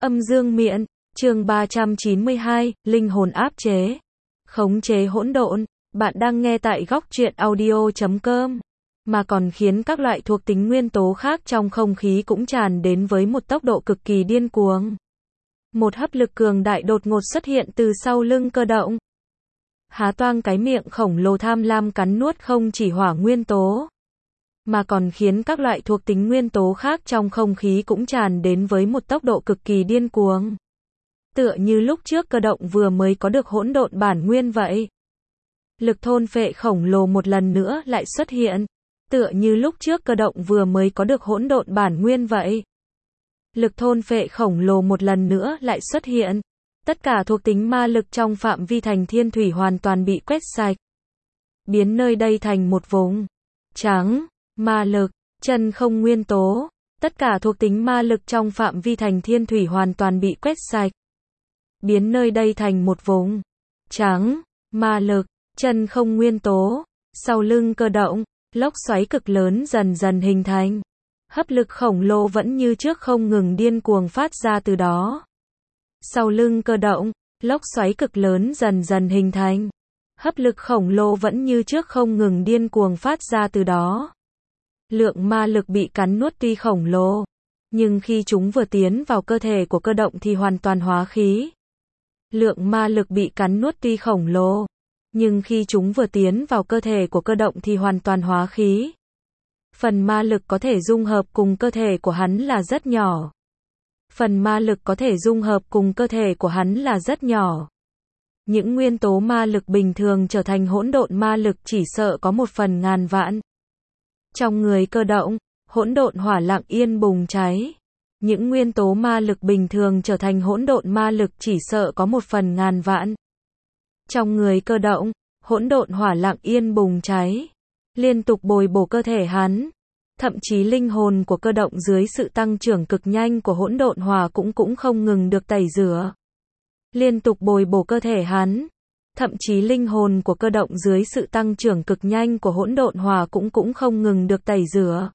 Âm dương miện, chương 392, linh hồn áp chế. Khống chế hỗn độn. Bạn đang nghe tại góc truyện audio.com. Mà còn khiến các loại thuộc tính nguyên tố khác trong không khí cũng tràn đến với một tốc độ cực kỳ điên cuồng. Một hấp lực cường đại đột ngột xuất hiện từ sau lưng Cơ Động. Há toang cái miệng khổng lồ tham lam cắn nuốt không chỉ hỏa nguyên tố, mà còn khiến các loại thuộc tính nguyên tố khác trong không khí cũng tràn đến với một tốc độ cực kỳ điên cuồng. Tựa như lúc trước Cơ Động vừa mới có được hỗn độn bản nguyên vậy. Lực thôn phệ khổng lồ một lần nữa lại xuất hiện. Tựa như lúc trước Cơ Động vừa mới có được hỗn độn bản nguyên vậy. Lực thôn phệ khổng lồ một lần nữa lại xuất hiện. Tất cả thuộc tính ma lực trong phạm vi thành thiên thủy hoàn toàn bị quét sạch. Biến nơi đây thành một vùng trắng. Ma lực, chân không nguyên tố. Tất cả thuộc tính ma lực trong phạm vi thành thiên thủy hoàn toàn bị quét sạch. Biến nơi đây thành một vùng trắng. Ma lực, chân không nguyên tố. Sau lưng Cơ Động, lốc xoáy cực lớn dần dần hình thành. Hấp lực khổng lồ vẫn như trước không ngừng điên cuồng phát ra từ đó. Sau lưng Cơ Động, lốc xoáy cực lớn dần dần hình thành. Hấp lực khổng lồ vẫn như trước không ngừng điên cuồng phát ra từ đó. Lượng ma lực bị cắn nuốt tuy khổng lồ, nhưng khi chúng vừa tiến vào cơ thể của Cơ Động thì hoàn toàn hóa khí. Lượng ma lực bị cắn nuốt tuy khổng lồ, nhưng khi chúng vừa tiến vào cơ thể của Cơ Động thì hoàn toàn hóa khí. Phần ma lực có thể dung hợp cùng cơ thể của hắn là rất nhỏ. Phần ma lực có thể dung hợp cùng cơ thể của hắn là rất nhỏ. Những nguyên tố ma lực bình thường trở thành hỗn độn ma lực chỉ sợ có 1/1000 vạn. Trong người Cơ Động, hỗn độn hỏa lặng yên bùng cháy. Những nguyên tố ma lực bình thường trở thành hỗn độn ma lực chỉ sợ có 1/1000 vạn. Trong người Cơ Động, hỗn độn hỏa lặng yên bùng cháy, liên tục bồi bổ cơ thể hắn. Thậm chí linh hồn của Cơ Động dưới sự tăng trưởng cực nhanh của hỗn độn hỏa cũng không ngừng được tẩy rửa. Liên tục bồi bổ cơ thể hắn. Thậm chí linh hồn của Cơ Động dưới sự tăng trưởng cực nhanh của hỗn độn hỏa cũng không ngừng được tẩy rửa.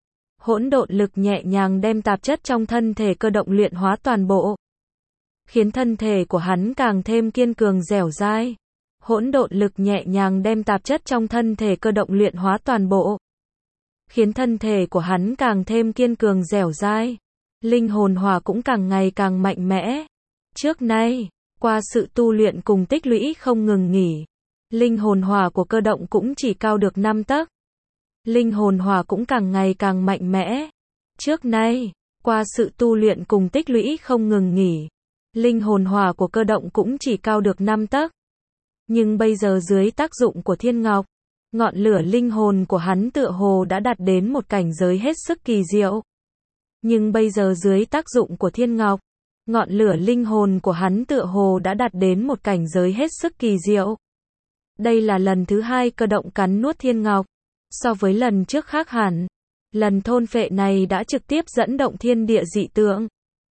Hỗn độn lực nhẹ nhàng đem tạp chất trong thân thể Cơ Động luyện hóa toàn bộ, khiến thân thể của hắn càng thêm kiên cường dẻo dai. Hỗn độn lực nhẹ nhàng đem tạp chất trong thân thể Cơ Động luyện hóa toàn bộ, khiến thân thể của hắn càng thêm kiên cường dẻo dai. Linh hồn hỏa cũng càng ngày càng mạnh mẽ. Trước nay, qua sự tu luyện cùng tích lũy không ngừng nghỉ, linh hồn hỏa của Cơ Động cũng chỉ cao được 5 tấc. Linh hồn hỏa cũng càng ngày càng mạnh mẽ. Trước nay, qua sự tu luyện cùng tích lũy không ngừng nghỉ, linh hồn hỏa của Cơ Động cũng chỉ cao được 5 tấc. Nhưng bây giờ dưới tác dụng của Thiên Ngọc, ngọn lửa linh hồn của hắn tựa hồ đã đạt đến một cảnh giới hết sức kỳ diệu. Nhưng bây giờ dưới tác dụng của Thiên Ngọc, ngọn lửa linh hồn của hắn tựa hồ đã đạt đến một cảnh giới hết sức kỳ diệu. Đây là lần thứ 2 Cơ Động cắn nuốt Thiên Ngọc. So với lần trước khác hẳn, lần thôn phệ này đã trực tiếp dẫn động thiên địa dị tượng.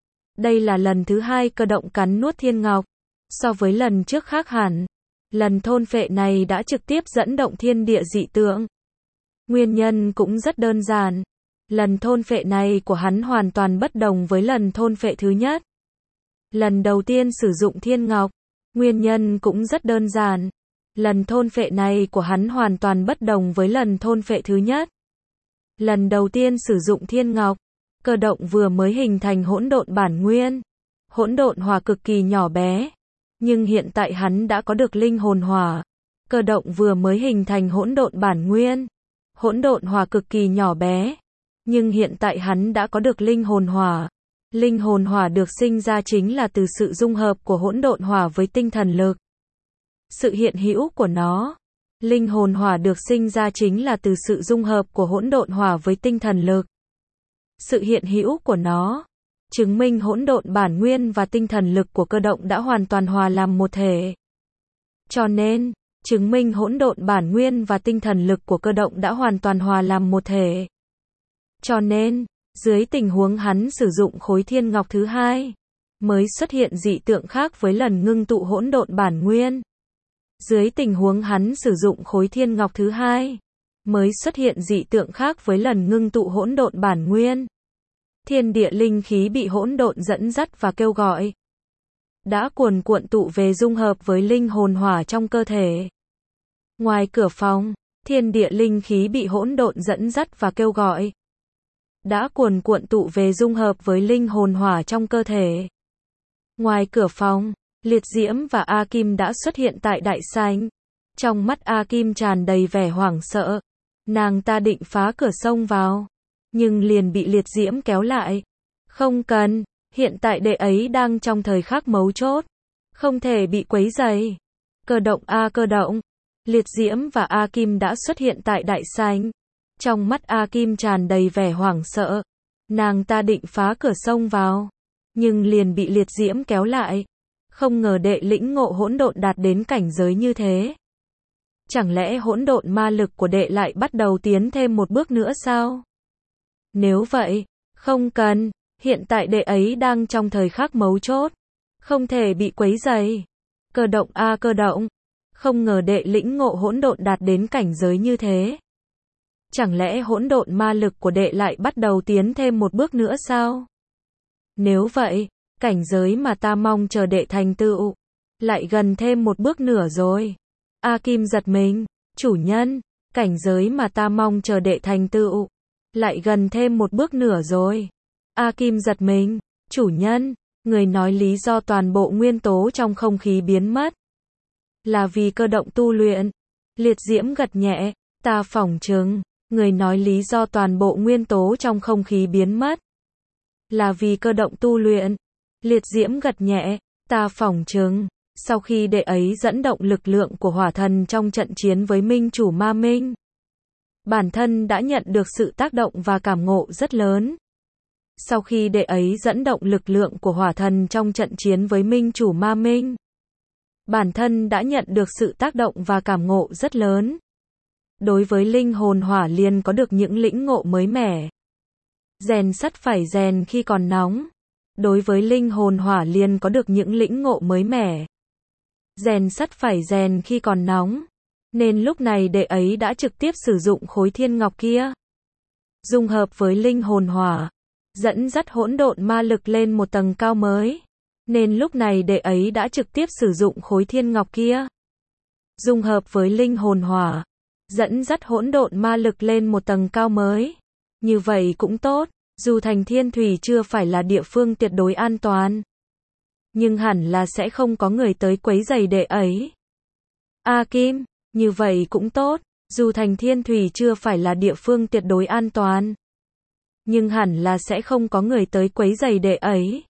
Đây là lần thứ 2 Cơ Động cắn nuốt Thiên Ngọc. So với lần trước khác hẳn, lần thôn phệ này đã trực tiếp dẫn động thiên địa dị tượng. Nguyên nhân cũng rất đơn giản. Lần thôn phệ này của hắn hoàn toàn bất đồng với lần thôn phệ thứ nhất. Lần đầu tiên sử dụng Thiên Ngọc. Nguyên nhân cũng rất đơn giản. Lần thôn phệ này của hắn hoàn toàn bất đồng với lần thôn phệ thứ nhất. Lần đầu tiên sử dụng Thiên Ngọc, Cơ Động vừa mới hình thành hỗn độn bản nguyên. Hỗn độn hỏa cực kỳ nhỏ bé. Nhưng hiện tại hắn đã có được linh hồn hỏa. Cơ Động vừa mới hình thành hỗn độn bản nguyên. Hỗn độn hỏa cực kỳ nhỏ bé. Nhưng hiện tại hắn đã có được linh hồn hỏa. Linh hồn hỏa được sinh ra chính là từ sự dung hợp của hỗn độn hỏa với tinh thần lực. Sự hiện hữu của nó. Linh hồn hỏa được sinh ra chính là từ sự dung hợp của hỗn độn hỏa với tinh thần lực. Sự hiện hữu của nó chứng minh hỗn độn bản nguyên và tinh thần lực của Cơ Động đã hoàn toàn hòa làm một thể. Cho nên, chứng minh hỗn độn bản nguyên và tinh thần lực của Cơ Động đã hoàn toàn hòa làm một thể. Cho nên, dưới tình huống hắn sử dụng khối Thiên Ngọc thứ 2, mới xuất hiện dị tượng khác với lần ngưng tụ hỗn độn bản nguyên. Dưới tình huống hắn sử dụng khối Thiên Ngọc thứ 2, mới xuất hiện dị tượng khác với lần ngưng tụ hỗn độn bản nguyên. Thiên địa linh khí bị hỗn độn dẫn dắt và kêu gọi. Đã cuồn cuộn tụ về dung hợp với linh hồn hỏa trong cơ thể. Ngoài cửa phòng, thiên địa linh khí bị hỗn độn dẫn dắt và kêu gọi. Đã cuồn cuộn tụ về dung hợp với linh hồn hỏa trong cơ thể. Ngoài cửa phòng, Liệt Diễm và A Kim đã xuất hiện tại đại sảnh. Trong mắt A Kim tràn đầy vẻ hoảng sợ. Nàng ta định phá cửa xông vào, nhưng liền bị Liệt Diễm kéo lại. Không cần, hiện tại đệ ấy đang trong thời khắc mấu chốt, không thể bị quấy rầy. Cơ động a cơ động. Liệt Diễm và A Kim đã xuất hiện tại đại sảnh. Trong mắt A Kim tràn đầy vẻ hoảng sợ. Nàng ta định phá cửa xông vào, nhưng liền bị Liệt Diễm kéo lại. Không ngờ đệ lĩnh ngộ hỗn độn đạt đến cảnh giới như thế. Chẳng lẽ hỗn độn ma lực của đệ lại bắt đầu tiến thêm một bước nữa sao? Nếu vậy, không cần, hiện tại đệ ấy đang trong thời khắc mấu chốt, không thể bị quấy rầy. Cơ động a cơ động. Không ngờ đệ lĩnh ngộ hỗn độn đạt đến cảnh giới như thế. Chẳng lẽ hỗn độn ma lực của đệ lại bắt đầu tiến thêm một bước nữa sao? Nếu vậy, cảnh giới mà ta mong chờ đệ thành tựu lại gần thêm một bước nữa rồi. A Kim giật mình, chủ nhân, cảnh giới mà ta mong chờ đệ thành tựu lại gần thêm một bước nữa rồi. A Kim giật mình, chủ nhân, người nói lý do toàn bộ nguyên tố trong không khí biến mất là vì cơ động tu luyện. Liệt Diễm gật nhẹ, ta phỏng chừng, người nói lý do toàn bộ nguyên tố trong không khí biến mất là vì cơ động tu luyện. Liệt Diễm gật nhẹ, ta phỏng chừng, sau khi đệ ấy dẫn động lực lượng của hỏa thần trong trận chiến với Minh Chủ Ma Minh, bản thân đã nhận được sự tác động và cảm ngộ rất lớn. Sau khi đệ ấy dẫn động lực lượng của hỏa thần trong trận chiến với Minh Chủ Ma Minh, bản thân đã nhận được sự tác động và cảm ngộ rất lớn. Đối với linh hồn hỏa liền có được những lĩnh ngộ mới mẻ. Rèn sắt phải rèn khi còn nóng. Đối với linh hồn hỏa liền có được những lĩnh ngộ mới mẻ. Rèn sắt phải rèn khi còn nóng. Nên lúc này đệ ấy đã trực tiếp sử dụng khối thiên ngọc kia. Dung hợp với linh hồn hỏa. Dẫn dắt hỗn độn ma lực lên một tầng cao mới. Nên lúc này đệ ấy đã trực tiếp sử dụng khối thiên ngọc kia. Dung hợp với linh hồn hỏa. Dẫn dắt hỗn độn ma lực lên một tầng cao mới. Như vậy cũng tốt, dù thành thiên thủy chưa phải là địa phương tuyệt đối an toàn, nhưng hẳn là sẽ không có người tới quấy rầy đệ ấy. A Kim, như vậy cũng tốt, dù thành thiên thủy chưa phải là địa phương tuyệt đối an toàn, nhưng hẳn là sẽ không có người tới quấy rầy đệ ấy.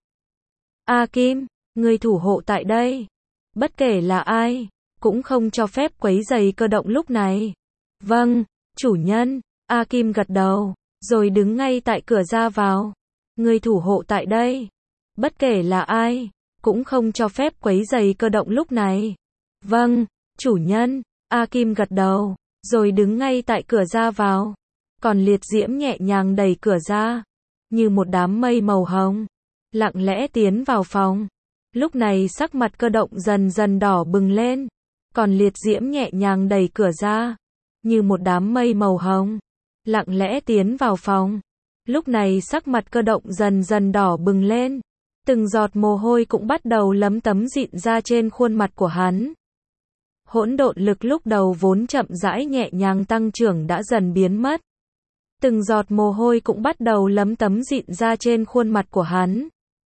A Kim, người thủ hộ tại đây, bất kể là ai, cũng không cho phép quấy rầy cơ động lúc này. Vâng, chủ nhân. A Kim gật đầu, rồi đứng ngay tại cửa ra vào. Người thủ hộ tại đây, bất kể là ai, cũng không cho phép quấy rầy cơ động lúc này. Vâng, chủ nhân. A Kim gật đầu, rồi đứng ngay tại cửa ra vào. Còn Liệt Diễm nhẹ nhàng đẩy cửa ra, như một đám mây màu hồng, lặng lẽ tiến vào phòng. Lúc này sắc mặt cơ động dần dần đỏ bừng lên. Còn Liệt Diễm nhẹ nhàng đẩy cửa ra, như một đám mây màu hồng, lặng lẽ tiến vào phòng. Lúc này sắc mặt cơ động dần dần đỏ bừng lên. Từng giọt mồ hôi cũng bắt đầu lấm tấm dịn ra trên khuôn mặt của hắn. Hỗn độn lực lúc đầu vốn chậm rãi nhẹ nhàng tăng trưởng đã dần biến mất. Từng giọt mồ hôi cũng bắt đầu lấm tấm dịn ra trên khuôn mặt của hắn.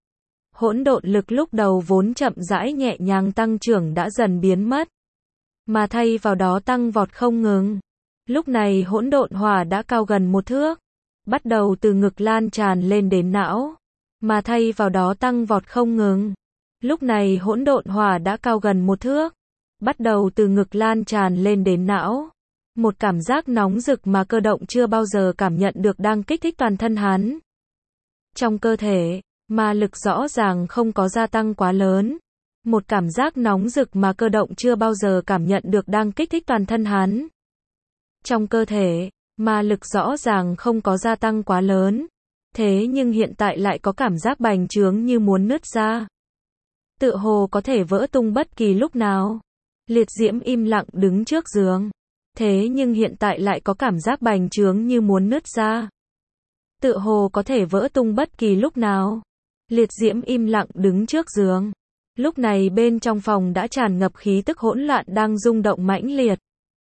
Hỗn độn lực lúc đầu vốn chậm rãi nhẹ nhàng tăng trưởng đã dần biến mất, mà thay vào đó tăng vọt không ngừng. Lúc này hỗn độn hỏa đã cao gần 1 thước, bắt đầu từ ngực lan tràn lên đến não, mà thay vào đó tăng vọt không ngừng. Lúc này hỗn độn hỏa đã cao gần 1 thước, bắt đầu từ ngực lan tràn lên đến não. Một cảm giác nóng rực mà cơ động chưa bao giờ cảm nhận được đang kích thích toàn thân hắn. Trong cơ thể, ma lực rõ ràng không có gia tăng quá lớn. Một cảm giác nóng rực mà cơ động chưa bao giờ cảm nhận được đang kích thích toàn thân hắn. Trong cơ thể, ma lực rõ ràng không có gia tăng quá lớn. Thế nhưng hiện tại lại có cảm giác bành trướng như muốn nứt ra. Tựa hồ có thể vỡ tung bất kỳ lúc nào. Liệt Diễm im lặng đứng trước giường. Thế nhưng hiện tại lại có cảm giác bành trướng như muốn nứt ra. tựa hồ có thể vỡ tung bất kỳ lúc nào. Liệt diễm im lặng đứng trước giường. Lúc này bên trong phòng đã tràn ngập khí tức hỗn loạn đang rung động mãnh liệt.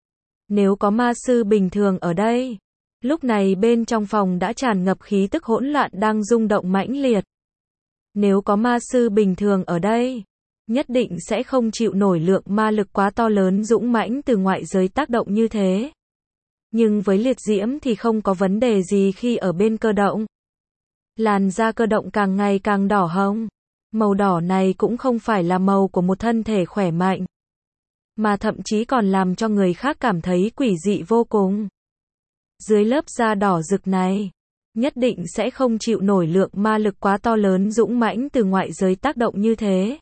Nếu có ma sư bình thường ở đây. Lúc này bên trong phòng đã tràn ngập khí tức hỗn loạn đang rung động mãnh liệt. Nếu có ma sư bình thường ở đây, nhất định sẽ không chịu nổi lượng ma lực quá to lớn dũng mãnh từ ngoại giới tác động như thế. Nhưng với liệt diễm thì không có vấn đề gì khi ở bên cơ động. Làn da cơ động càng ngày càng đỏ hồng. Màu đỏ này cũng không phải là màu của một thân thể khỏe mạnh, mà thậm chí còn làm cho người khác cảm thấy quỷ dị vô cùng. Dưới lớp da đỏ rực này, nhất định sẽ không chịu nổi lượng ma lực quá to lớn dũng mãnh từ ngoại giới tác động như thế.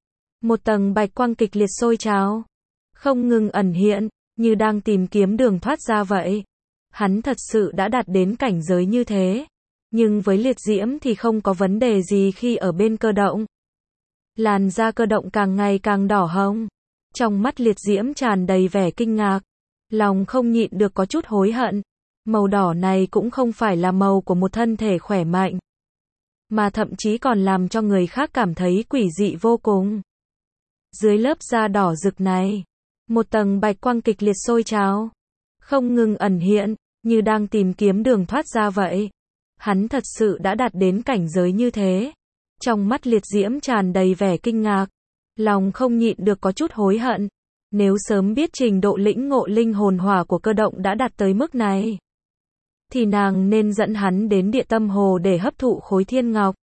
Một tầng bạch quang kịch liệt sôi trào, không ngừng ẩn hiện, như đang tìm kiếm đường thoát ra vậy. Hắn thật sự đã đạt đến cảnh giới như thế. Nhưng với liệt diễm thì không có vấn đề gì khi ở bên cơ động. Làn da cơ động càng ngày càng đỏ hồng. Trong mắt liệt diễm tràn đầy vẻ kinh ngạc. Lòng không nhịn được có chút hối hận. Màu đỏ này cũng không phải là màu của một thân thể khỏe mạnh, mà thậm chí còn làm cho người khác cảm thấy quỷ dị vô cùng. Dưới lớp da đỏ rực này, một tầng bạch quang kịch liệt sôi trào, không ngừng ẩn hiện, như đang tìm kiếm đường thoát ra vậy. Hắn thật sự đã đạt đến cảnh giới như thế. Trong mắt liệt diễm tràn đầy vẻ kinh ngạc. Lòng không nhịn được có chút hối hận. Nếu sớm biết trình độ lĩnh ngộ linh hồn hỏa của cơ động đã đạt tới mức này, thì nàng nên dẫn hắn đến địa tâm hồ để hấp thụ khối thiên ngọc.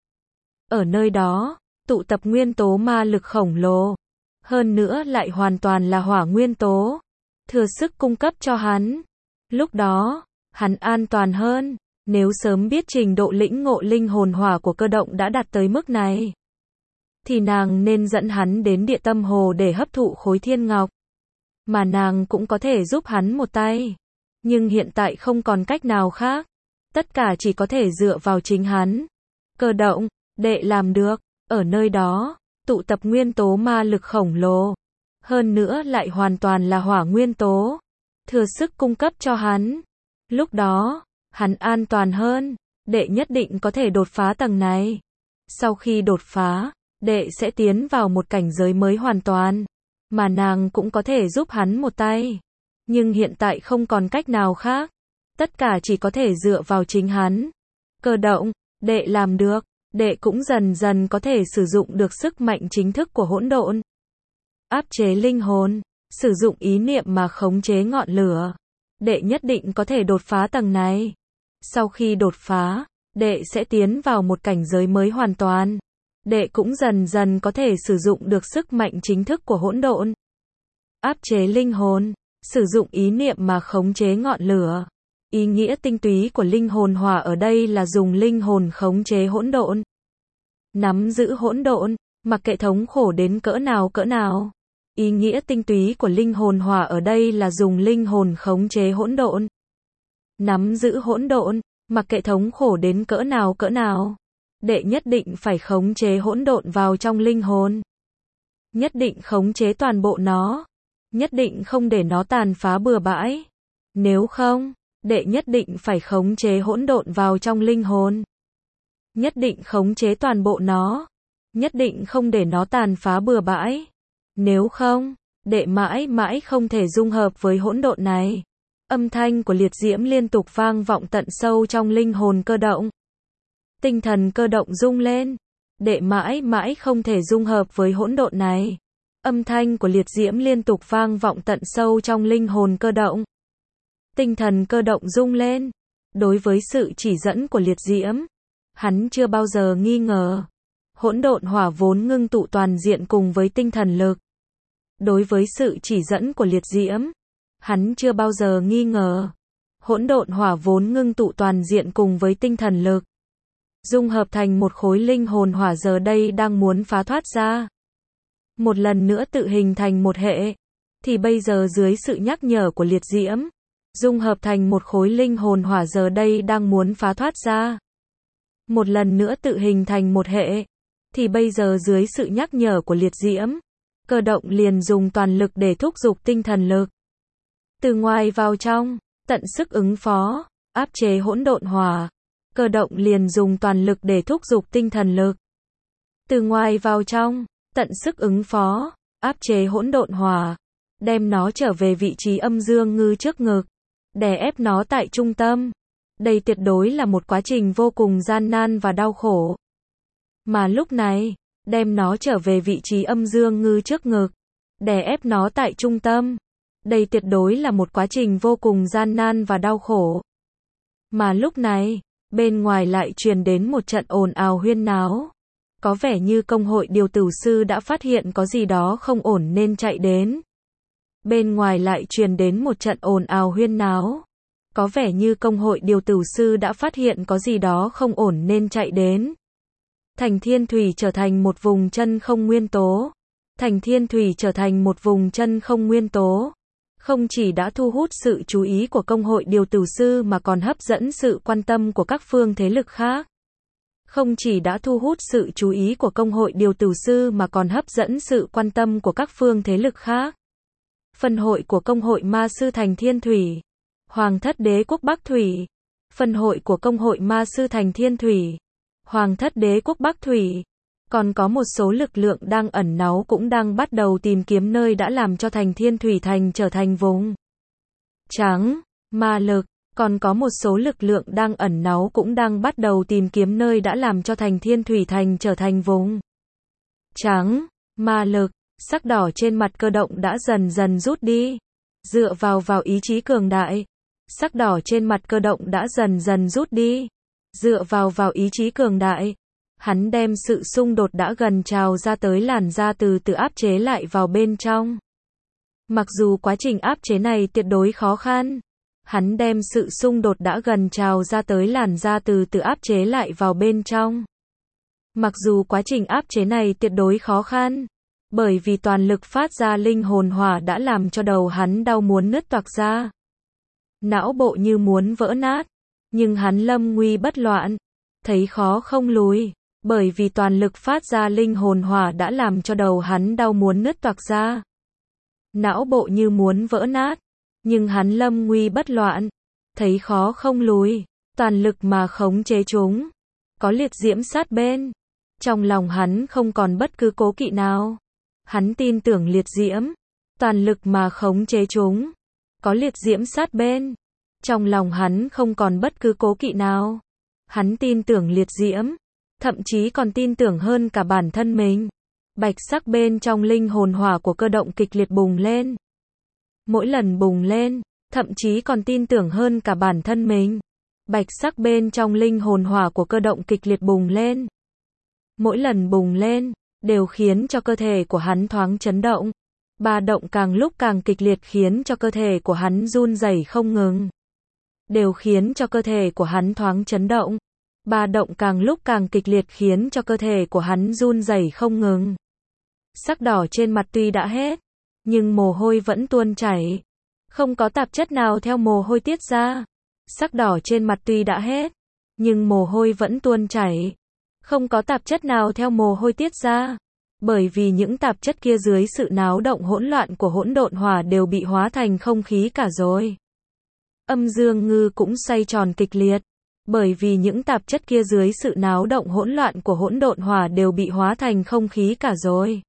Ở nơi đó, tụ tập nguyên tố ma lực khổng lồ. Hơn nữa lại hoàn toàn là hỏa nguyên tố. Thừa sức cung cấp cho hắn. Lúc đó, hắn an toàn hơn. Nếu sớm biết trình độ lĩnh ngộ linh hồn hỏa của cơ động đã đạt tới mức này, thì nàng nên dẫn hắn đến địa tâm hồ để hấp thụ khối thiên ngọc. Mà nàng cũng có thể giúp hắn một tay. Nhưng hiện tại không còn cách nào khác. Tất cả chỉ có thể dựa vào chính hắn. Cơ động, đệ làm được. Ở nơi đó, tụ tập nguyên tố ma lực khổng lồ. Hơn nữa lại hoàn toàn là hỏa nguyên tố. Thừa sức cung cấp cho hắn. Lúc đó, hắn an toàn hơn. Đệ nhất định có thể đột phá tầng này. Sau khi đột phá, đệ sẽ tiến vào một cảnh giới mới hoàn toàn. Mà nàng cũng có thể giúp hắn một tay. Nhưng hiện tại không còn cách nào khác. Tất cả chỉ có thể dựa vào chính hắn. Cơ động, đệ làm được. Đệ cũng dần dần có thể sử dụng được sức mạnh chính thức của hỗn độn. Áp chế linh hồn. Sử dụng ý niệm mà khống chế ngọn lửa. Đệ nhất định có thể đột phá tầng này. Sau khi đột phá, đệ sẽ tiến vào một cảnh giới mới hoàn toàn. Đệ cũng dần dần có thể sử dụng được sức mạnh chính thức của hỗn độn. Áp chế linh hồn. Sử dụng ý niệm mà khống chế ngọn lửa. Ý nghĩa tinh túy của linh hồn hỏa ở đây là dùng linh hồn khống chế hỗn độn. Nắm giữ hỗn độn, mặc kệ thống khổ đến cỡ nào cỡ nào. Ý nghĩa tinh túy của linh hồn hỏa ở đây là dùng linh hồn khống chế hỗn độn. Nắm giữ hỗn độn, mặc kệ thống khổ đến cỡ nào cỡ nào. Đệ nhất định phải khống chế hỗn độn vào trong linh hồn. Nhất định khống chế toàn bộ nó. Nhất định không để nó tàn phá bừa bãi. Nếu không, đệ nhất định phải khống chế hỗn độn vào trong linh hồn. Nhất định khống chế toàn bộ nó. Nhất định không để nó tàn phá bừa bãi. Nếu không, đệ mãi mãi không thể dung hợp với hỗn độn này. Âm thanh của liệt diễm liên tục vang vọng tận sâu trong linh hồn cơ động. Tinh thần cơ động rung lên. Đệ mãi mãi không thể dung hợp với hỗn độn này. Âm thanh của liệt diễm liên tục vang vọng tận sâu trong linh hồn cơ động. Tinh thần cơ động rung lên. Đối với sự chỉ dẫn của liệt diễm, hắn chưa bao giờ nghi ngờ. Hỗn độn hỏa vốn ngưng tụ toàn diện cùng với tinh thần lực. Đối với sự chỉ dẫn của liệt diễm, hắn chưa bao giờ nghi ngờ. Hỗn độn hỏa vốn ngưng tụ toàn diện cùng với tinh thần lực. Dung hợp thành một khối linh hồn hỏa giờ đây đang muốn phá thoát ra. Một lần nữa tự hình thành một hệ. Thì bây giờ dưới sự nhắc nhở của liệt diễm, dung hợp thành một khối linh hồn hỏa giờ đây đang muốn phá thoát ra. Một lần nữa tự hình thành một hệ. Thì bây giờ dưới sự nhắc nhở của liệt diễm, cơ động liền dùng toàn lực để thúc giục tinh thần lực. Từ ngoài vào trong, tận sức ứng phó, áp chế hỗn độn hỏa. cơ động liền dùng toàn lực để thúc giục tinh thần lực. Từ ngoài vào trong, tận sức ứng phó, áp chế hỗn độn hỏa, đem nó trở về vị trí âm dương ngư trước ngực, đè ép nó tại trung tâm. Đây tuyệt đối là một quá trình vô cùng gian nan và đau khổ. Mà lúc này, đem nó trở về vị trí âm dương ngư trước ngực, đè ép nó tại trung tâm. Đây tuyệt đối là một quá trình vô cùng gian nan và đau khổ. Mà lúc này, bên ngoài lại truyền đến một trận ồn ào huyên náo. Có vẻ như công hội điều tử sư đã phát hiện có gì đó không ổn nên chạy đến. Bên ngoài lại truyền đến một trận ồn ào huyên náo. Có vẻ như công hội điều tử sư đã phát hiện có gì đó không ổn nên chạy đến. Thành Thiên Thủy trở thành một vùng chân không nguyên tố. Thành Thiên Thủy trở thành một vùng chân không nguyên tố. Không chỉ đã thu hút sự chú ý của công hội điều tử sư mà còn hấp dẫn sự quan tâm của các phương thế lực khác. Không chỉ đã thu hút sự chú ý của công hội điều tử sư mà còn hấp dẫn sự quan tâm của các phương thế lực khác. Phân hội của công hội ma sư Thành Thiên Thủy. Hoàng thất đế quốc Bắc Thủy. Phân hội của công hội ma sư Thành Thiên Thủy. Hoàng thất đế quốc Bắc Thủy. Còn có một số lực lượng đang ẩn náu cũng đang bắt đầu tìm kiếm nơi đã làm cho Thành Thiên Thủy Thành trở thành vùng trắng, ma lực. Còn có một số lực lượng đang ẩn náu cũng đang bắt đầu tìm kiếm nơi đã làm cho Thành Thiên Thủy Thành trở thành vùng trắng, ma lực. Sắc đỏ trên mặt cơ động đã dần dần rút đi. Dựa vào ý chí cường đại. Sắc đỏ trên mặt cơ động đã dần dần rút đi. Dựa vào ý chí cường đại. Hắn đem sự xung đột đã gần trào ra tới làn da từ từ áp chế lại vào bên trong. Mặc dù quá trình áp chế này tuyệt đối khó khăn. Hắn đem sự xung đột đã gần trào ra tới làn da từ từ áp chế lại vào bên trong. Mặc dù quá trình áp chế này tuyệt đối khó khăn. Bởi vì toàn lực phát ra linh hồn hỏa đã làm cho đầu hắn đau muốn nứt toạc ra. Não bộ như muốn vỡ nát. Nhưng hắn lâm nguy bất loạn. Thấy khó không lùi. Bởi vì toàn lực phát ra linh hồn hỏa đã làm cho đầu hắn đau muốn nứt toạc ra. Não bộ như muốn vỡ nát. Nhưng hắn lâm nguy bất loạn. Thấy khó không lùi. Toàn lực mà khống chế chúng. Có liệt diễm sát bên. Trong lòng hắn không còn bất cứ cố kỵ nào. Hắn tin tưởng liệt diễm. Toàn lực mà khống chế chúng. Có liệt diễm sát bên. Trong lòng hắn không còn bất cứ cố kỵ nào. Hắn tin tưởng liệt diễm. Thậm chí còn tin tưởng hơn cả bản thân mình. Bạch sắc bên trong linh hồn hỏa của cơ động kịch liệt bùng lên. Mỗi lần bùng lên, thậm chí còn tin tưởng hơn cả bản thân mình. Bạch sắc bên trong linh hồn hỏa của cơ động kịch liệt bùng lên. Mỗi lần bùng lên, đều khiến cho cơ thể của hắn thoáng chấn động. Ba động càng lúc càng kịch liệt khiến cho cơ thể của hắn run rẩy không ngừng. Đều khiến cho cơ thể của hắn thoáng chấn động. Ba động càng lúc càng kịch liệt khiến cho cơ thể của hắn run rẩy không ngừng. Sắc đỏ trên mặt tuy đã hết, nhưng mồ hôi vẫn tuôn chảy. Không có tạp chất nào theo mồ hôi tiết ra. Sắc đỏ trên mặt tuy đã hết, nhưng mồ hôi vẫn tuôn chảy. Không có tạp chất nào theo mồ hôi tiết ra. Bởi vì những tạp chất kia dưới sự náo động hỗn loạn của hỗn độn hỏa đều bị hóa thành không khí cả rồi. Âm dương ngư cũng xoay tròn kịch liệt. Bởi vì những tạp chất kia dưới sự náo động hỗn loạn của hỗn độn hỏa đều bị hóa thành không khí cả rồi.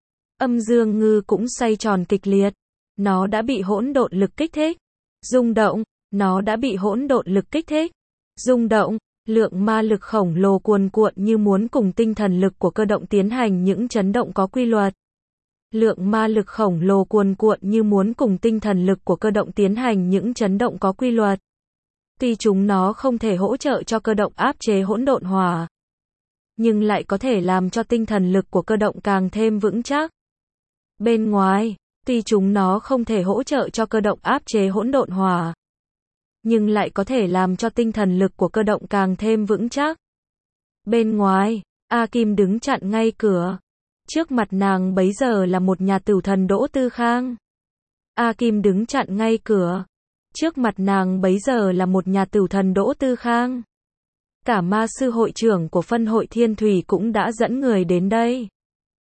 Âm dương ngư cũng xoay tròn kịch liệt. Nó đã bị hỗn độn lực kích thích. Rung động. Nó đã bị hỗn độn lực kích thích. Rung động. Lượng ma lực khổng lồ cuồn cuộn như muốn cùng tinh thần lực của cơ động tiến hành những chấn động có quy luật. Lượng ma lực khổng lồ cuồn cuộn như muốn cùng tinh thần lực của cơ động tiến hành những chấn động có quy luật. Tuy chúng nó không thể hỗ trợ cho cơ động áp chế hỗn độn hỏa, nhưng lại có thể làm cho tinh thần lực của cơ động càng thêm vững chắc. Bên ngoài, tuy chúng nó không thể hỗ trợ cho cơ động áp chế hỗn độn hỏa, nhưng lại có thể làm cho tinh thần lực của cơ động càng thêm vững chắc. Bên ngoài, A Kim đứng chặn ngay cửa. Trước mặt nàng bấy giờ là một nhà tửu thần Đỗ Tư Khang. A Kim đứng chặn ngay cửa. Trước mặt nàng bấy giờ là một nhà tửu thần Đỗ Tư Khang. Cả ma sư hội trưởng của phân hội Thiên Thủy cũng đã dẫn người đến đây.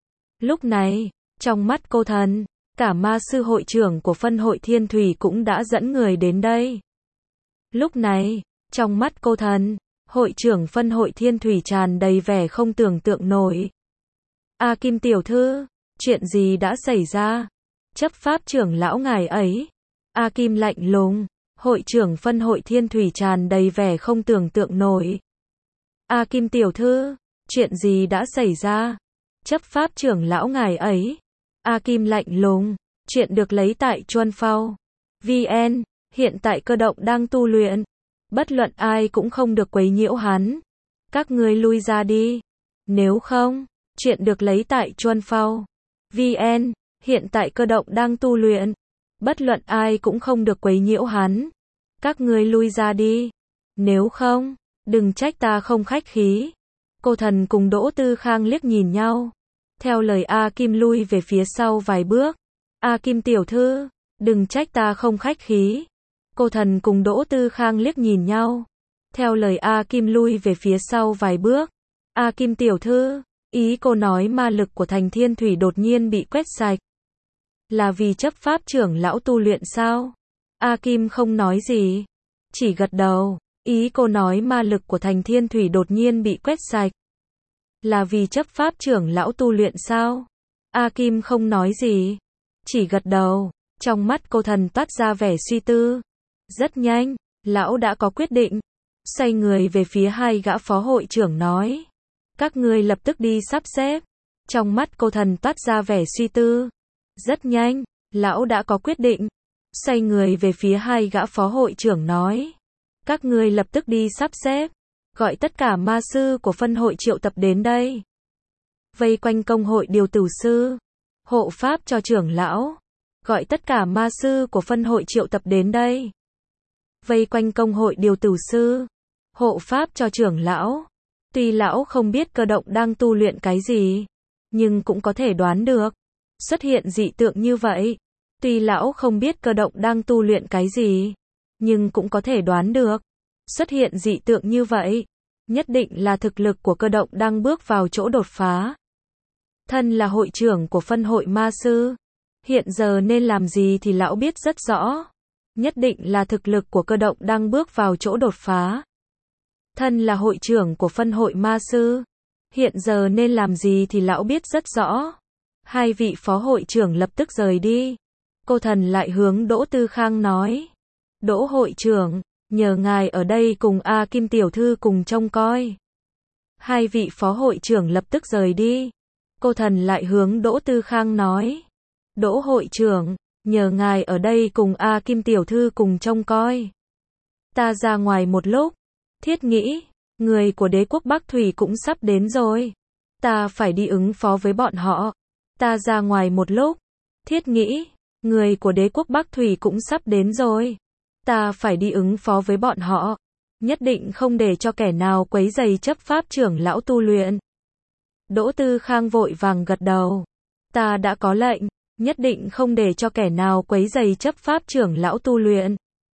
Lúc này, trong mắt cô thần, cả ma sư hội trưởng của phân hội Thiên Thủy cũng đã dẫn người đến đây. Lúc này, trong mắt cô thần, Hội trưởng phân hội Thiên Thủy tràn đầy vẻ không tưởng tượng nổi. A Kim tiểu thư, chuyện gì đã xảy ra? Chấp pháp trưởng lão ngài ấy. A Kim lạnh lùng. Hội trưởng phân hội Thiên Thủy tràn đầy vẻ không tưởng tượng nổi. A Kim tiểu thư, chuyện gì đã xảy ra? Chấp pháp trưởng lão ngài ấy. A Kim lạnh lùng. Chuyện được lấy tại Chuân Phao. VN, hiện tại cơ động đang tu luyện. Bất luận ai cũng không được quấy nhiễu hắn. Các ngươi lui ra đi. Nếu không, chuyện được lấy tại Chuân Phao. VN, hiện tại cơ động đang tu luyện. Bất luận ai cũng không được quấy nhiễu hắn. Các ngươi lui ra đi. Nếu không, đừng trách ta không khách khí. Cô Thần cùng Đỗ Tư Khang liếc nhìn nhau. Theo lời A Kim lui về phía sau vài bước. A Kim tiểu thư, đừng trách ta không khách khí. Cô Thần cùng Đỗ Tư Khang liếc nhìn nhau. Theo lời A Kim lui về phía sau vài bước. A Kim tiểu thư, ý cô nói ma lực của thành Thiên Thủy đột nhiên bị quét sạch. Là vì chấp pháp trưởng lão tu luyện sao? A Kim không nói gì. Chỉ gật đầu. Ý cô nói ma lực của thành Thiên Thủy đột nhiên bị quét sạch. Là vì chấp pháp trưởng lão tu luyện sao? A Kim không nói gì. Chỉ gật đầu. Trong mắt cô Thần toát ra vẻ suy tư. Rất nhanh, lão đã có quyết định. Xoay người về phía hai gã phó hội trưởng nói. Các ngươi lập tức đi sắp xếp. Trong mắt cô Thần toát ra vẻ suy tư. Rất nhanh, lão đã có quyết định. Xoay người về phía hai gã phó hội trưởng nói. Các ngươi lập tức đi sắp xếp. Gọi tất cả ma sư của phân hội triệu tập đến đây. Vây quanh công hội điều tử sư. Hộ pháp cho trưởng lão. Gọi tất cả ma sư của phân hội triệu tập đến đây. Vây quanh công hội điều tử sư. Hộ pháp cho trưởng lão. Tuy lão không biết cơ động đang tu luyện cái gì, nhưng cũng có thể đoán được. Xuất hiện dị tượng như vậy. Tuy lão không biết cơ động đang tu luyện cái gì, nhưng cũng có thể đoán được. Xuất hiện dị tượng như vậy, nhất định là thực lực của cơ động đang bước vào chỗ đột phá. Thân là hội trưởng của phân hội ma sư, hiện giờ nên làm gì thì lão biết rất rõ. Nhất định là thực lực của cơ động đang bước vào chỗ đột phá. Thân là hội trưởng của phân hội ma sư, hiện giờ nên làm gì thì lão biết rất rõ. Hai vị phó hội trưởng lập tức rời đi. Cô Thần lại hướng Đỗ Tư Khang nói. Đỗ hội trưởng, nhờ ngài ở đây cùng A Kim tiểu thư cùng trông coi. Hai vị phó hội trưởng lập tức rời đi. Cô Thần lại hướng Đỗ Tư Khang nói. Đỗ hội trưởng, nhờ ngài ở đây cùng A Kim tiểu thư cùng trông coi. Ta ra ngoài một lúc. Thiết nghĩ, người của đế quốc Bắc Thủy cũng sắp đến rồi. Ta phải đi ứng phó với bọn họ. Ta ra ngoài một lúc. Thiết nghĩ, người của đế quốc Bắc Thủy cũng sắp đến rồi. Ta phải đi ứng phó với bọn họ. Nhất định không để cho kẻ nào quấy rầy chấp pháp trưởng lão tu luyện. Đỗ Tư Khang vội vàng gật đầu. Ta đã có lệnh, nhất định không để cho kẻ nào quấy rầy chấp pháp trưởng lão tu luyện.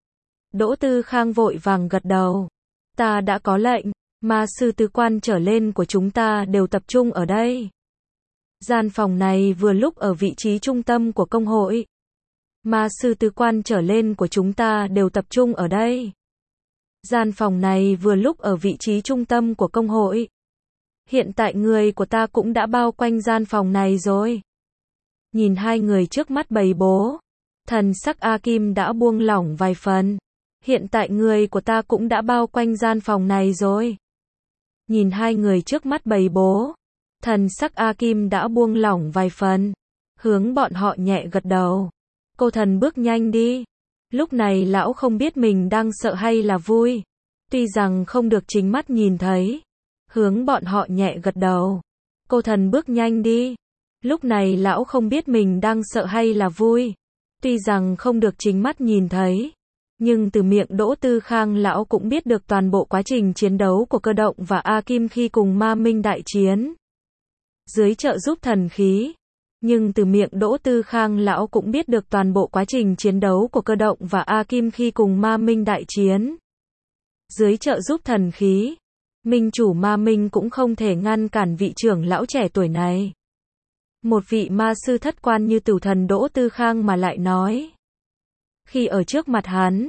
Đỗ Tư Khang vội vàng gật đầu. Ta đã có lệnh, ma sư tứ quan trở lên của chúng ta đều tập trung ở đây. Gian phòng này vừa lúc ở vị trí trung tâm của công hội. Ma sư tứ quan trở lên của chúng ta đều tập trung ở đây. Gian phòng này vừa lúc ở vị trí trung tâm của công hội. Hiện tại người của ta cũng đã bao quanh gian phòng này rồi. Nhìn hai người trước mắt bầy bố, thần sắc A Kim đã buông lỏng vài phần. Hiện tại người của ta cũng đã bao quanh gian phòng này rồi. Nhìn hai người trước mắt bầy bố, thần sắc A Kim đã buông lỏng vài phần. Hướng bọn họ nhẹ gật đầu. Cô Thần bước nhanh đi. Lúc này lão không biết mình đang sợ hay là vui. Tuy rằng không được chính mắt nhìn thấy. Hướng bọn họ nhẹ gật đầu. Cô Thần bước nhanh đi. Lúc này lão không biết mình đang sợ hay là vui. Tuy rằng không được chính mắt nhìn thấy. Nhưng từ miệng Đỗ Tư Khang lão cũng biết được toàn bộ quá trình chiến đấu của cơ động và A Kim khi cùng Ma Minh đại chiến. Dưới trợ giúp thần khí. Nhưng từ miệng Đỗ Tư Khang lão cũng biết được toàn bộ quá trình chiến đấu của cơ động và A Kim khi cùng Ma Minh đại chiến. Dưới trợ giúp thần khí, Minh chủ Ma Minh cũng không thể ngăn cản vị trưởng lão trẻ tuổi này. Một vị ma sư thất quan như tử thần Đỗ Tư Khang mà lại nói. Khi ở trước mặt hắn,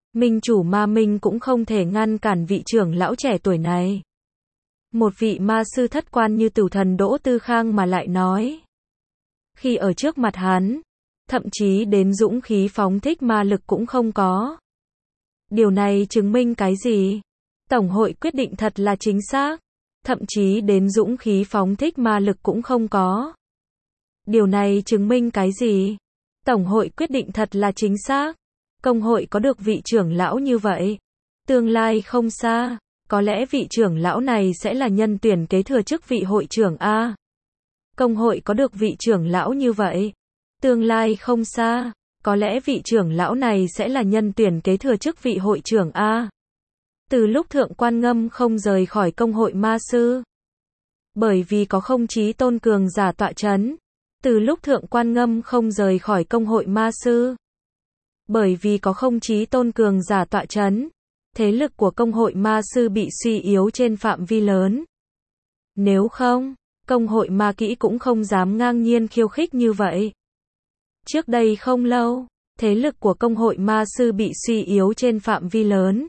Minh chủ Ma Minh cũng không thể ngăn cản vị trưởng lão trẻ tuổi này. Một vị ma sư thất quan như Tửu Thần Đỗ Tư Khang mà lại nói. Khi ở trước mặt hắn, thậm chí đến dũng khí phóng thích ma lực cũng không có. Điều này chứng minh cái gì? Tổng hội quyết định thật là chính xác. Thậm chí đến dũng khí phóng thích ma lực cũng không có. Điều này chứng minh cái gì? Tổng hội quyết định thật là chính xác. Công hội có được vị trưởng lão như vậy. Tương lai không xa, có lẽ vị trưởng lão này sẽ là nhân tuyển kế thừa chức vị hội trưởng A. Công hội có được vị trưởng lão như vậy. Tương lai không xa, có lẽ vị trưởng lão này sẽ là nhân tuyển kế thừa chức vị hội trưởng A. Từ lúc Thượng Quan Ngâm không rời khỏi công hội ma sư. Bởi vì có không chí tôn cường giả tọa chấn. Từ lúc Thượng Quan Ngâm không rời khỏi công hội ma sư. Bởi vì có không chí tôn cường giả tọa chấn. Thế lực của công hội ma sư bị suy yếu trên phạm vi lớn. Nếu không, công hội ma kỹ cũng không dám ngang nhiên khiêu khích như vậy. Trước đây không lâu, thế lực của công hội ma sư bị suy yếu trên phạm vi lớn.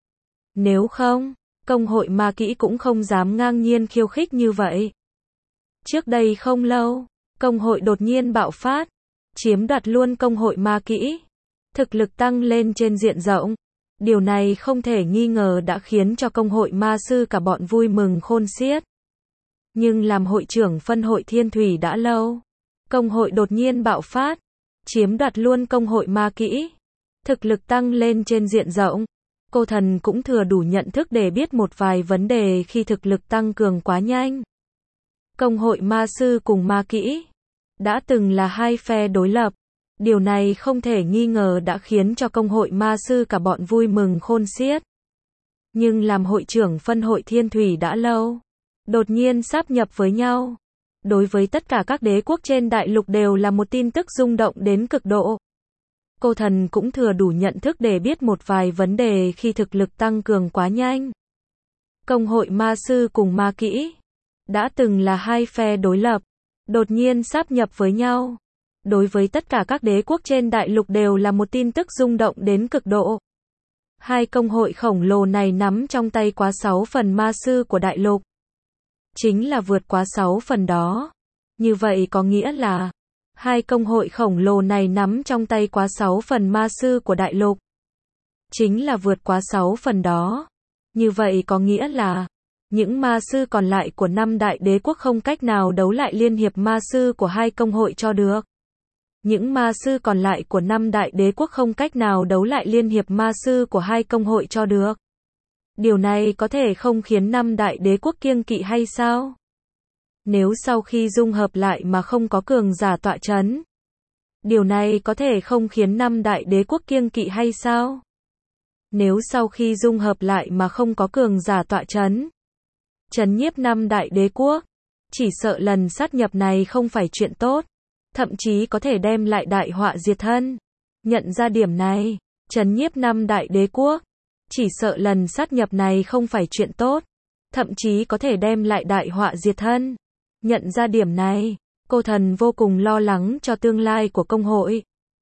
Nếu không, công hội ma kỹ cũng không dám ngang nhiên khiêu khích như vậy. Trước đây không lâu, công hội đột nhiên bạo phát, chiếm đoạt luôn công hội ma kỹ. Thực lực tăng lên trên diện rộng. Điều này không thể nghi ngờ đã khiến cho công hội ma sư cả bọn vui mừng khôn xiết. Nhưng làm hội trưởng phân hội Thiên Thủy đã lâu. Công hội đột nhiên bạo phát, chiếm đoạt luôn công hội ma kỹ. Thực lực tăng lên trên diện rộng. Cô thần cũng thừa đủ nhận thức để biết một vài vấn đề khi thực lực tăng cường quá nhanh. Công hội ma sư cùng ma kỹ đã từng là hai phe đối lập. Điều này không thể nghi ngờ đã khiến cho công hội ma sư cả bọn vui mừng khôn xiết. Nhưng làm hội trưởng phân hội Thiên Thủy đã lâu, đột nhiên sáp nhập với nhau. Đối với tất cả các đế quốc trên đại lục đều là một tin tức rung động đến cực độ. Cô thần cũng thừa đủ nhận thức để biết một vài vấn đề khi thực lực tăng cường quá nhanh. Công hội ma sư cùng ma kỹ đã từng là hai phe đối lập, đột nhiên sáp nhập với nhau. Đối với tất cả các đế quốc trên đại lục đều là một tin tức rung động đến cực độ. Hai công hội khổng lồ này nắm trong tay quá 6 phần ma sư của đại lục. Chính là vượt quá 6 phần đó. Như vậy có nghĩa là hai công hội khổng lồ này nắm trong tay quá 6 phần ma sư của đại lục. Chính là vượt quá 6 phần đó. Như vậy có nghĩa là những ma sư còn lại của 5 đại đế quốc không cách nào đấu lại liên hiệp ma sư của hai công hội cho được. Những ma sư còn lại của 5 đại đế quốc không cách nào đấu lại liên hiệp ma sư của hai công hội cho được. Điều này có thể không khiến 5 đại đế quốc kiêng kỵ hay sao? Nếu sau khi dung hợp lại mà không có cường giả tọa chấn. Điều này có thể không khiến 5 đại đế quốc kiêng kỵ hay sao? Nếu sau khi dung hợp lại mà không có cường giả tọa chấn. Trấn nhiếp 5 đại đế quốc. Chỉ sợ lần sát nhập này không phải chuyện tốt. Thậm chí có thể đem lại đại họa diệt thân. Nhận ra điểm này, trấn nhiếp 5 đại đế quốc. Chỉ sợ lần sát nhập này không phải chuyện tốt. Thậm chí có thể đem lại đại họa diệt thân. Nhận ra điểm này, cô thần vô cùng lo lắng cho tương lai của công hội.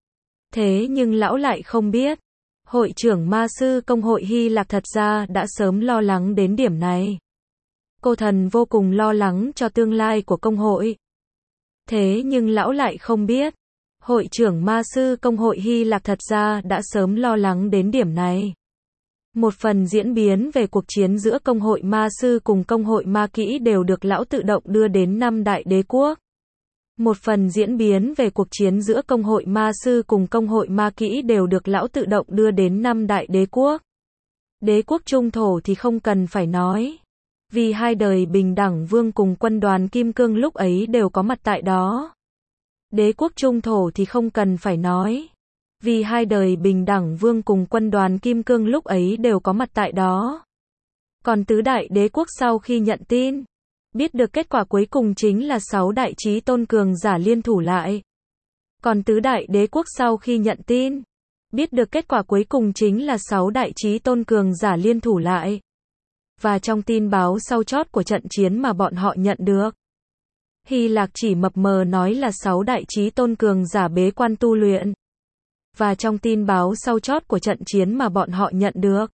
Thế nhưng lão lại không biết. Hội trưởng ma sư công hội Hy Lạc thật ra đã sớm lo lắng đến điểm này. Cô thần vô cùng lo lắng cho tương lai của công hội. Thế nhưng lão lại không biết. Hội trưởng ma sư công hội Hy Lạc thật ra đã sớm lo lắng đến điểm này. Một phần diễn biến về cuộc chiến giữa công hội ma sư cùng công hội ma kỹ đều được lão tự động đưa đến 5 đại đế quốc. Một phần diễn biến về cuộc chiến giữa công hội ma sư cùng công hội ma kỹ đều được lão tự động đưa đến 5 đại đế quốc. Đế quốc trung thổ thì không cần phải nói. Vì hai đời bình đẳng vương cùng quân đoàn Kim Cương lúc ấy đều có mặt tại đó. Đế quốc trung thổ thì không cần phải nói. Vì hai đời bình đẳng vương cùng quân đoàn Kim Cương lúc ấy đều có mặt tại đó. Còn tứ đại đế quốc sau khi nhận tin, biết được kết quả cuối cùng chính là 6 đại chí tôn cường giả liên thủ lại. Còn tứ đại đế quốc sau khi nhận tin, biết được kết quả cuối cùng chính là 6 đại chí tôn cường giả liên thủ lại. Và trong tin báo sau chót của trận chiến mà bọn họ nhận được, Hy Lạc chỉ mập mờ nói là 6 đại chí tôn cường giả bế quan tu luyện. Và trong tin báo sau chót của trận chiến mà bọn họ nhận được,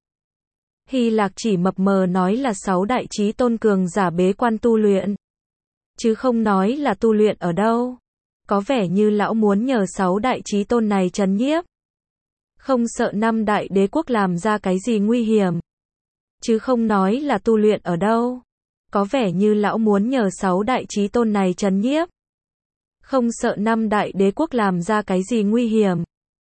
Hy Lạc chỉ mập mờ nói là 6 đại chí tôn cường giả bế quan tu luyện, chứ không nói là tu luyện ở đâu. Có vẻ như lão muốn nhờ 6 đại chí tôn này trấn nhiếp, không sợ 5 đại đế quốc làm ra cái gì nguy hiểm, chứ không nói là tu luyện ở đâu. Có vẻ như lão muốn nhờ 6 đại chí tôn này trấn nhiếp, không sợ 5 đại đế quốc làm ra cái gì nguy hiểm.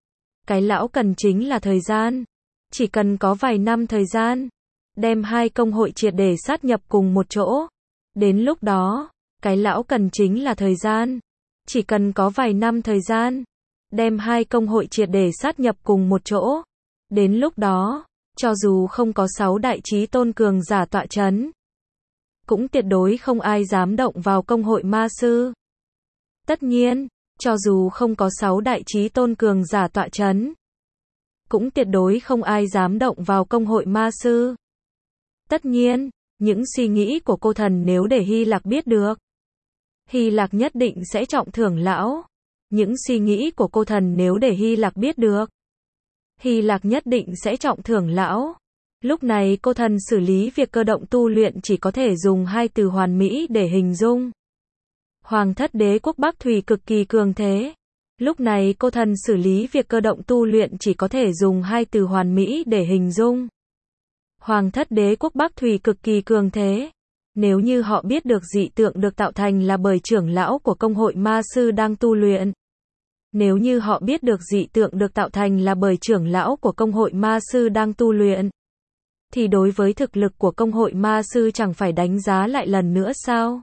Cái lão cần chính là thời gian. Chỉ cần có vài năm thời gian, đem hai công hội triệt để sát nhập cùng một chỗ. Đến lúc đó, cái lão cần chính là thời gian. Chỉ cần có vài năm thời gian, đem hai công hội triệt để sát nhập cùng một chỗ. Đến lúc đó, cho dù không có 6 đại chí tôn cường giả tọa chấn, cũng tuyệt đối không ai dám động vào công hội ma sư. Tất nhiên, cho dù không có 6 đại chí tôn cường giả tọa chấn, cũng tuyệt đối không ai dám động vào công hội ma sư. Tất nhiên, những suy nghĩ của cô thần nếu để Hy Lạc biết được, Hy Lạc nhất định sẽ trọng thưởng lão. Những suy nghĩ của cô thần nếu để Hy Lạc biết được, Hy Lạc nhất định sẽ trọng thưởng lão. Lúc này cô thần xử lý việc cơ động tu luyện chỉ có thể dùng hai từ hoàn mỹ để hình dung. Hoàng thất đế quốc Bắc Thủy cực kỳ cường thế. Lúc này cô thần xử lý việc cơ động tu luyện chỉ có thể dùng hai từ hoàn mỹ để hình dung. Hoàng thất đế quốc Bắc Thủy cực kỳ cường thế. Nếu như họ biết được dị tượng được tạo thành là bởi trưởng lão của công hội ma sư đang tu luyện. Nếu như họ biết được dị tượng được tạo thành là bởi trưởng lão của công hội ma sư đang tu luyện, thì đối với thực lực của công hội ma sư chẳng phải đánh giá lại lần nữa sao?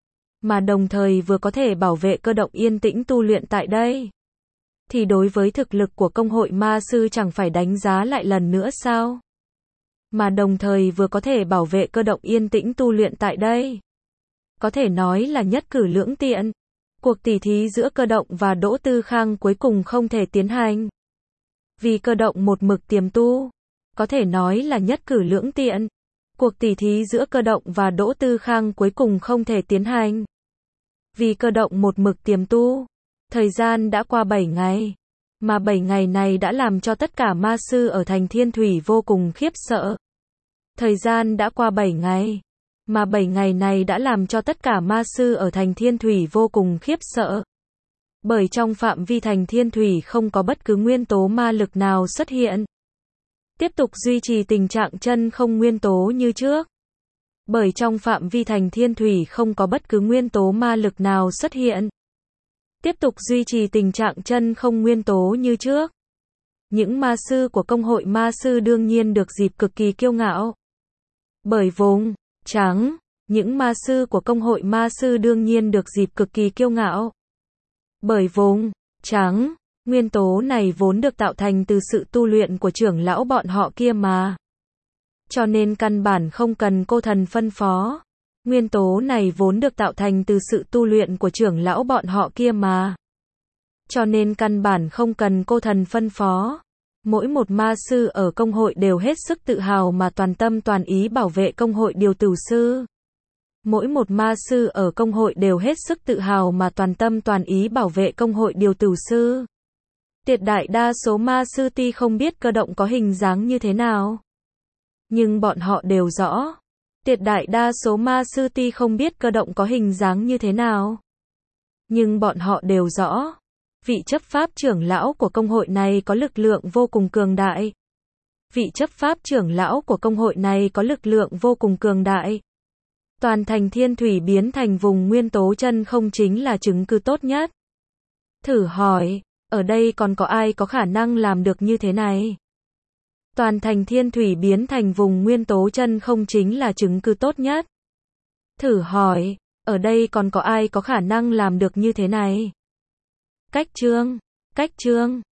Mà đồng thời vừa có thể bảo vệ cơ động yên tĩnh tu luyện tại đây, thì đối với thực lực của công hội ma sư chẳng phải đánh giá lại lần nữa sao? Mà đồng thời vừa có thể bảo vệ cơ động yên tĩnh tu luyện tại đây, có thể nói là nhất cử lưỡng tiện. Cuộc tỉ thí giữa cơ động và Đỗ Tư Khang cuối cùng không thể tiến hành, vì cơ động một mực tiềm tu. Có thể nói là nhất cử lưỡng tiện. Cuộc tỉ thí giữa cơ động và Đỗ Tư Khang cuối cùng không thể tiến hành, vì cơ động một mực tiềm tu. Thời gian đã qua 7 ngày, mà 7 ngày này đã làm cho tất cả ma sư ở thành Thiên Thủy vô cùng khiếp sợ. Thời gian đã qua 7 ngày, mà 7 ngày này đã làm cho tất cả ma sư ở thành Thiên Thủy vô cùng khiếp sợ. Bởi trong phạm vi thành Thiên Thủy không có bất cứ nguyên tố ma lực nào xuất hiện. Tiếp tục duy trì tình trạng chân không nguyên tố như trước. Bởi trong phạm vi thành Thiên Thủy không có bất cứ nguyên tố ma lực nào xuất hiện. Tiếp tục duy trì tình trạng chân không nguyên tố như trước. Những ma sư của công hội ma sư đương nhiên được dịp cực kỳ kiêu ngạo. Bởi vùng trắng, những ma sư của công hội ma sư đương nhiên được dịp cực kỳ kiêu ngạo. Bởi vùng trắng, nguyên tố này vốn được tạo thành từ sự tu luyện của trưởng lão bọn họ kia mà. Cho nên căn bản không cần cô thần phân phó. Nguyên tố này vốn được tạo thành từ sự tu luyện của trưởng lão bọn họ kia mà. Cho nên căn bản không cần cô thần phân phó. Mỗi một ma sư ở công hội đều hết sức tự hào mà toàn tâm toàn ý bảo vệ công hội điều tử sư. Mỗi một ma sư ở công hội đều hết sức tự hào mà toàn tâm toàn ý bảo vệ công hội điều tử sư. Tuyệt đại đa số ma sư tuy không biết cơ động có hình dáng như thế nào, nhưng bọn họ đều rõ. Tuyệt đại đa số ma sư tuy không biết cơ động có hình dáng như thế nào, nhưng bọn họ đều rõ. Vị chấp pháp trưởng lão của công hội này có lực lượng vô cùng cường đại. Vị chấp pháp trưởng lão của công hội này có lực lượng vô cùng cường đại. Toàn thành Thiên Thủy biến thành vùng nguyên tố chân không chính là chứng cứ tốt nhất. Thử hỏi, ở đây còn có ai có khả năng làm được như thế này? Toàn thành Thiên Thủy biến thành vùng nguyên tố chân không chính là chứng cứ tốt nhất. Thử hỏi, ở đây còn có ai có khả năng làm được như thế này? Cách chương